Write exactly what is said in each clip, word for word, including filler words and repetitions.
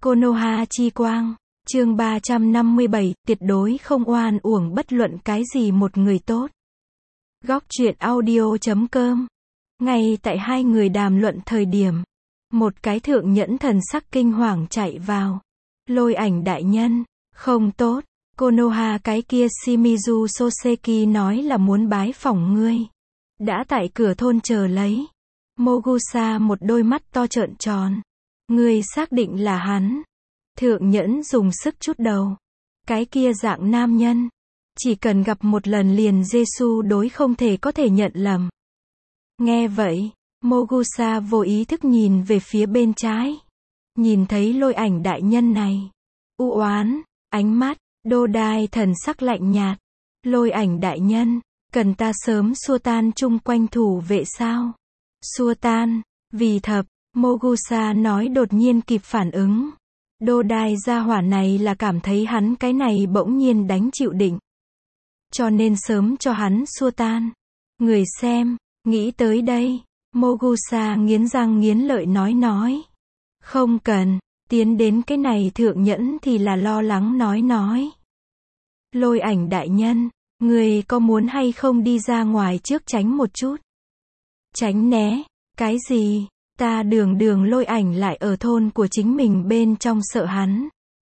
Konoha chi quang, chương ba trăm năm mươi bảy, tuyệt đối không oan uổng bất luận cái gì một người tốt. Góc truyện audio chấm com. Ngay tại hai người đàm luận thời điểm, một cái thượng nhẫn thần sắc kinh hoàng chạy vào. Lôi Ảnh đại nhân, không tốt, Konoha cái kia Shimizu Soseki nói là muốn bái phỏng ngươi. Đã tại cửa thôn chờ lấy. Mogusa một đôi mắt to trợn tròn. Ngươi xác định là hắn. Thượng nhẫn dùng sức chút đầu. Cái kia dạng nam nhân. Chỉ cần gặp một lần liền Jesu đối không thể có thể nhận lầm. Nghe vậy, Mogusa vô ý thức nhìn về phía bên trái. Nhìn thấy Lôi Ảnh đại nhân này. U oán, ánh mắt, đô đai thần sắc lạnh nhạt. Lôi Ảnh đại nhân, cần ta sớm xua tan chung quanh thủ vệ sao? Xua tan, vì thập, Mogusa nói đột nhiên kịp phản ứng. Đô đai gia hỏa này là cảm thấy hắn cái này bỗng nhiên đánh chịu định. Cho nên sớm cho hắn xua tan. Người xem, nghĩ tới đây, Mogusa nghiến răng nghiến lợi nói nói. Không cần, tiến đến cái này thượng nhẫn thì là lo lắng nói nói. Lôi Ảnh đại nhân, người có muốn hay không đi ra ngoài trước tránh một chút? Tránh né, cái gì? Ta đường đường Lôi Ảnh lại ở thôn của chính mình bên trong sợ hắn.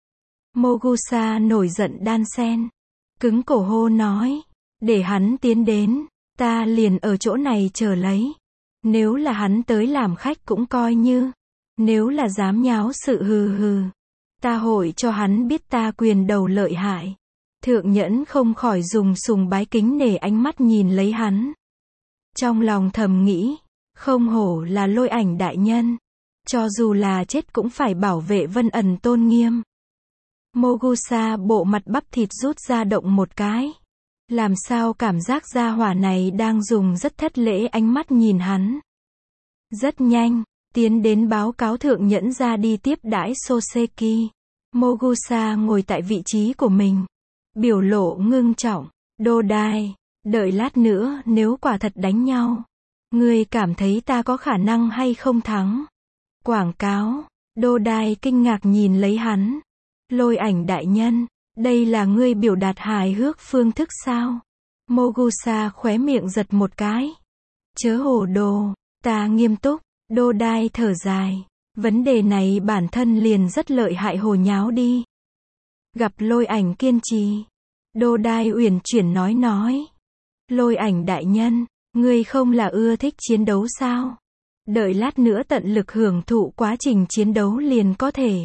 Mogusa nổi giận đan sen. Cứng cổ hô nói. Để hắn tiến đến, ta liền ở chỗ này chờ lấy. Nếu là hắn tới làm khách cũng coi như. Nếu là dám nháo sự hừ hừ. Ta hội cho hắn biết ta quyền đầu lợi hại. Thượng nhẫn không khỏi dùng sùng bái kính nể ánh mắt nhìn lấy hắn. Trong lòng thầm nghĩ. Không hổ là Lôi Ảnh đại nhân. Cho dù là chết cũng phải bảo vệ Vân Ẩn tôn nghiêm. Mogusa bộ mặt bắp thịt rút ra động một cái. Làm sao cảm giác gia hỏa này đang dùng rất thất lễ ánh mắt nhìn hắn. Rất nhanh, tiến đến báo cáo thượng nhẫn ra đi tiếp đãi Soseki. Mogusa ngồi tại vị trí của mình. Biểu lộ ngưng trọng. Đô đai, đợi lát nữa nếu quả thật đánh nhau. Ngươi cảm thấy ta có khả năng hay không thắng? Quảng cáo, đô đai kinh ngạc nhìn lấy hắn. Lôi Ảnh đại nhân, đây là ngươi biểu đạt hài hước phương thức sao? Mogusa khóe miệng giật một cái. Chớ hồ đồ, ta nghiêm túc, đô đai thở dài. Vấn đề này bản thân liền rất lợi hại hồ nháo đi. Gặp Lôi Ảnh kiên trì. Đô đai uyển chuyển nói nói. Lôi Ảnh đại nhân, ngươi không là ưa thích chiến đấu sao? Đợi lát nữa tận lực hưởng thụ quá trình chiến đấu liền có thể.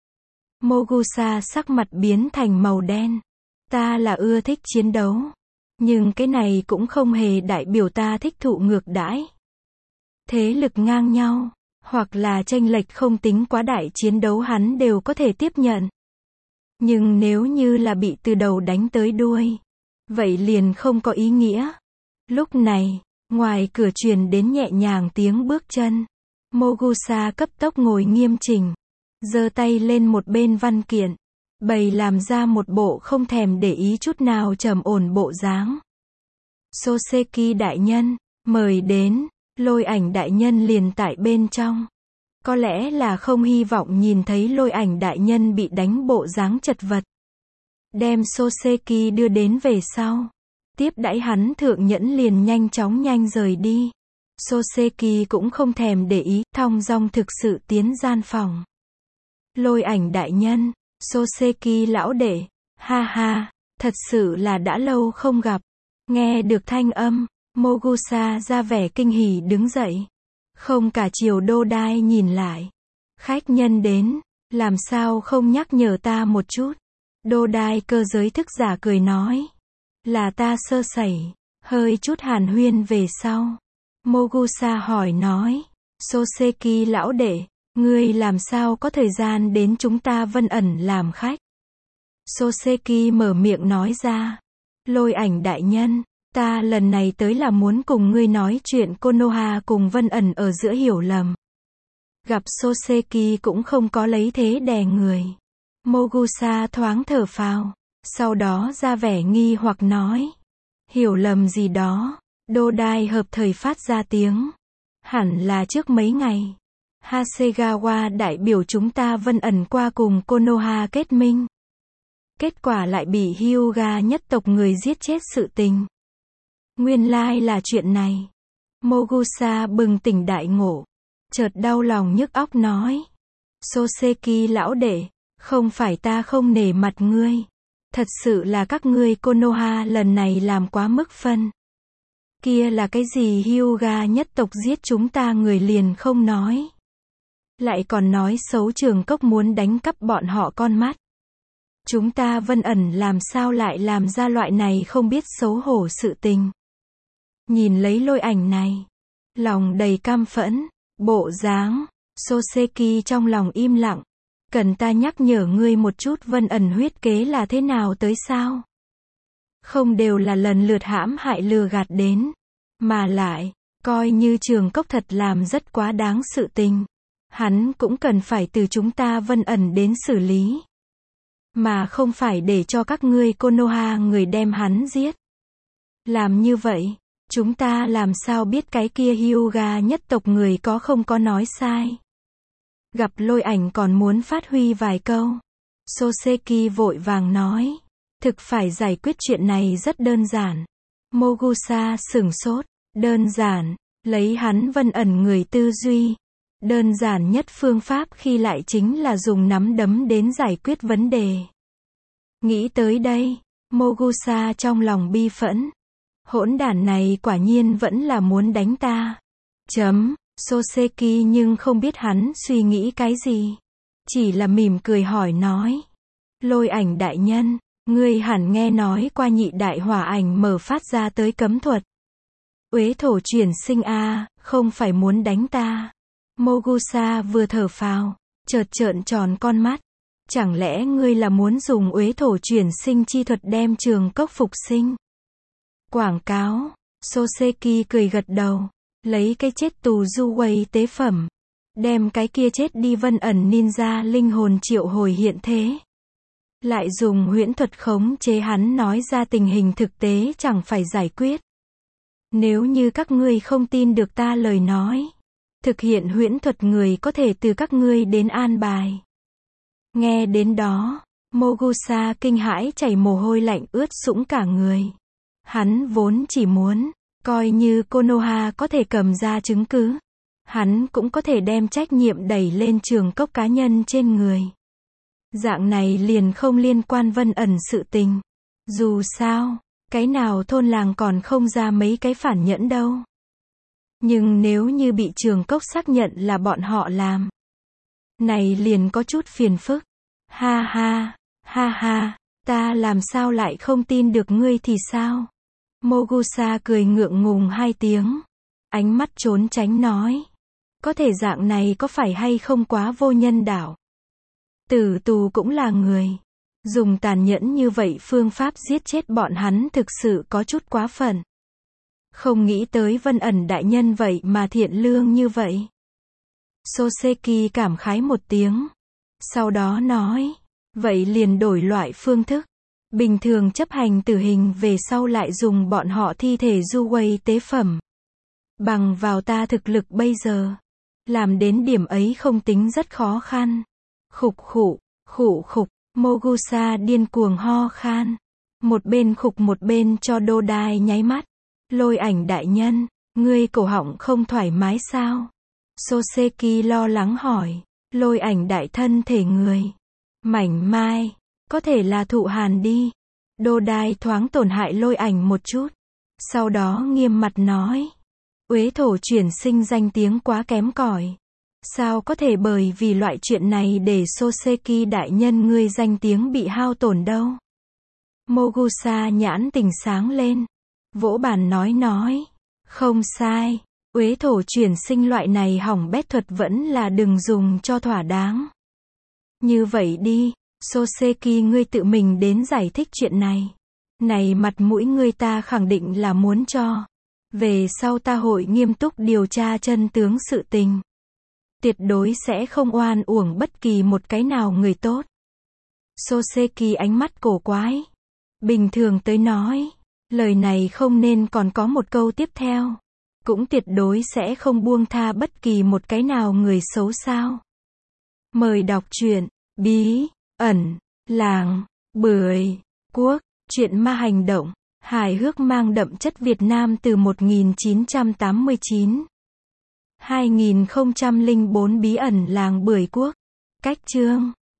Mogusa sắc mặt biến thành màu đen. Ta là ưa thích chiến đấu. Nhưng cái này cũng không hề đại biểu ta thích thụ ngược đãi. Thế lực ngang nhau, hoặc là chênh lệch không tính quá đại chiến đấu hắn đều có thể tiếp nhận. Nhưng nếu như là bị từ đầu đánh tới đuôi, vậy liền không có ý nghĩa. Lúc này, ngoài cửa truyền đến nhẹ nhàng tiếng bước chân. Mogusa cấp tốc ngồi nghiêm chỉnh. Giơ tay lên một bên văn kiện. Bày làm ra một bộ không thèm để ý chút nào trầm ổn bộ dáng. Soseki đại nhân, mời đến. Lôi Ảnh đại nhân liền tại bên trong. Có lẽ là không hy vọng nhìn thấy Lôi Ảnh đại nhân bị đánh bộ dáng chật vật. Đem Soseki đưa đến về sau. Tiếp đãi hắn thượng nhẫn liền nhanh chóng nhanh rời đi. Soseki cũng không thèm để ý, thong dong thực sự tiến gian phòng. Lôi Ảnh đại nhân, Soseki lão đệ, ha ha, thật sự là đã lâu không gặp. Nghe được thanh âm, Mogusa ra vẻ kinh hỉ đứng dậy. Không cả chiều đô đai nhìn lại. Khách nhân đến, làm sao không nhắc nhở ta một chút. Đô đai cơ giới thức giả cười nói. Là ta sơ sẩy, hơi chút hàn huyên về sau. Mogusa hỏi nói. Soseki lão đệ, ngươi làm sao có thời gian đến chúng ta Vân Ẩn làm khách? Soseki mở miệng nói ra. Lôi Ảnh đại nhân, ta lần này tới là muốn cùng ngươi nói chuyện Konoha cùng Vân Ẩn ở giữa hiểu lầm. Gặp Soseki cũng không có lấy thế đè người. Mogusa thoáng thở phào. Sau đó ra vẻ nghi hoặc nói. Hiểu lầm gì đó? Đô đai hợp thời phát ra tiếng. Hẳn là trước mấy ngày. Hasegawa đại biểu chúng ta Vân ẩn qua cùng Konoha kết minh. Kết quả lại bị Hyuga nhất tộc người giết chết sự tình. Nguyên lai là chuyện này. Mogusa bừng tỉnh đại ngộ. Chợt đau lòng nhức óc nói. Soseki lão đệ, không phải ta không nể mặt ngươi. Thật sự là các ngươi Konoha lần này làm quá mức phân. Kia là cái gì Hyuga nhất tộc giết chúng ta người liền không nói. Lại còn nói xấu Trường Cốc muốn đánh cắp bọn họ con mắt. Chúng ta Vân ẩn làm sao lại làm ra loại này không biết xấu hổ sự tình. Nhìn lấy lôi ảnh này. Lòng đầy cam phẫn. Bộ dáng. Soseki trong lòng im lặng. Cần ta nhắc nhở ngươi một chút Vân ẩn huyết kế là thế nào tới sao? Không đều là lần lượt hãm hại lừa gạt đến. Mà lại, coi như Trường Cốc thật làm rất quá đáng sự tình. Hắn cũng cần phải từ chúng ta Vân ẩn đến xử lý. Mà không phải để cho các ngươi Konoha người đem hắn giết. Làm như vậy, chúng ta làm sao biết cái kia Hyuga nhất tộc người có không có nói sai. Gặp lôi ảnh còn muốn phát huy vài câu. Soseki vội vàng nói. Thực phải giải quyết chuyện này rất đơn giản. Mogusa sửng sốt. Đơn giản, lấy hắn Vân ẩn người tư duy. Đơn giản nhất phương pháp khi lại chính là dùng nắm đấm đến giải quyết vấn đề. Nghĩ tới đây, Mogusa trong lòng bi phẫn. Hỗn đản này quả nhiên vẫn là muốn đánh ta. Chấm, Soseki nhưng không biết hắn suy nghĩ cái gì. Chỉ là mỉm cười hỏi nói. Lôi ảnh đại nhân, ngươi hẳn nghe nói qua nhị đại hỏa ảnh mở phát ra tới cấm thuật. Uế thổ chuyển sinh a, không phải muốn đánh ta. Mogusa vừa thở phào, chợt trợn tròn con mắt. Chẳng lẽ ngươi là muốn dùng uế thổ chuyển sinh chi thuật đem Trường Cốc phục sinh? Quảng cáo. Soseki cười gật đầu. Lấy cái chết tù du quay tế phẩm. Đem cái kia chết đi Vân ẩn ninja linh hồn triệu hồi hiện thế. Lại dùng huyễn thuật khống chế hắn nói ra tình hình thực tế chẳng phải giải quyết. Nếu như các ngươi không tin được ta lời nói. Thực hiện huyễn thuật người có thể từ các ngươi đến an bài. Nghe đến đó, Mogusa kinh hãi chảy mồ hôi lạnh ướt sũng cả người. Hắn vốn chỉ muốn, coi như Konoha có thể cầm ra chứng cứ. Hắn cũng có thể đem trách nhiệm đẩy lên Trường Cốc cá nhân trên người. Dạng này liền không liên quan Vân ẩn sự tình. Dù sao, cái nào thôn làng còn không ra mấy cái phản nhẫn đâu. Nhưng nếu như bị Trường Cốc xác nhận là bọn họ làm. Này liền có chút phiền phức. Ha ha, ha ha, ta làm sao lại không tin được ngươi thì sao? Mogusa cười ngượng ngùng hai tiếng. Ánh mắt trốn tránh nói. Có thể dạng này có phải hay không quá vô nhân đạo? Tử tù cũng là người. Dùng tàn nhẫn như vậy phương pháp giết chết bọn hắn thực sự có chút quá phận. Không nghĩ tới Vân ẩn đại nhân vậy mà thiện lương như vậy. Soseki cảm khái một tiếng. Sau đó nói. Vậy liền đổi loại phương thức. Bình thường chấp hành tử hình về sau lại dùng bọn họ thi thể du quay tế phẩm. Bằng vào ta thực lực bây giờ. Làm đến điểm ấy không tính rất khó khăn. Khục khụ, khụ khục, Mogusa điên cuồng ho khan. Một bên khục một bên cho đô đai nháy mắt. Lôi ảnh đại nhân, ngươi cổ họng không thoải mái sao? Soseki lo lắng hỏi. Lôi ảnh đại thân thể người. Mảnh mai, có thể là thụ hàn đi. Đô đai thoáng tổn hại lôi ảnh một chút. Sau đó nghiêm mặt nói. Uế thổ chuyển sinh danh tiếng quá kém cỏi. Sao có thể bởi vì loại chuyện này để Soseki đại nhân ngươi danh tiếng bị hao tổn đâu? Mogusa nhãn tình sáng lên. Vỗ bàn nói nói. Không sai. Uế thổ chuyển sinh loại này hỏng bét thuật vẫn là đừng dùng cho thỏa đáng. Như vậy đi, Soseki ngươi tự mình đến giải thích chuyện này. Này mặt mũi ngươi ta khẳng định là muốn cho. Về sau ta hội nghiêm túc điều tra chân tướng sự tình. Tuyệt đối sẽ không oan uổng bất kỳ một cái nào người tốt. Soseki ánh mắt cổ quái. Bình thường tới nói, lời này không nên còn có một câu tiếp theo. cũng tuyệt đối sẽ không buông tha bất kỳ một cái nào người xấu sao. Mời đọc truyện Bí ẩn làng Bưởi Quốc, truyện ma hành động, hài hước mang đậm chất Việt Nam từ một nghìn chín trăm tám mươi chín. hai nghìn không trăm lẻ bốn Bí ẩn làng Bưởi Quốc. Cách chương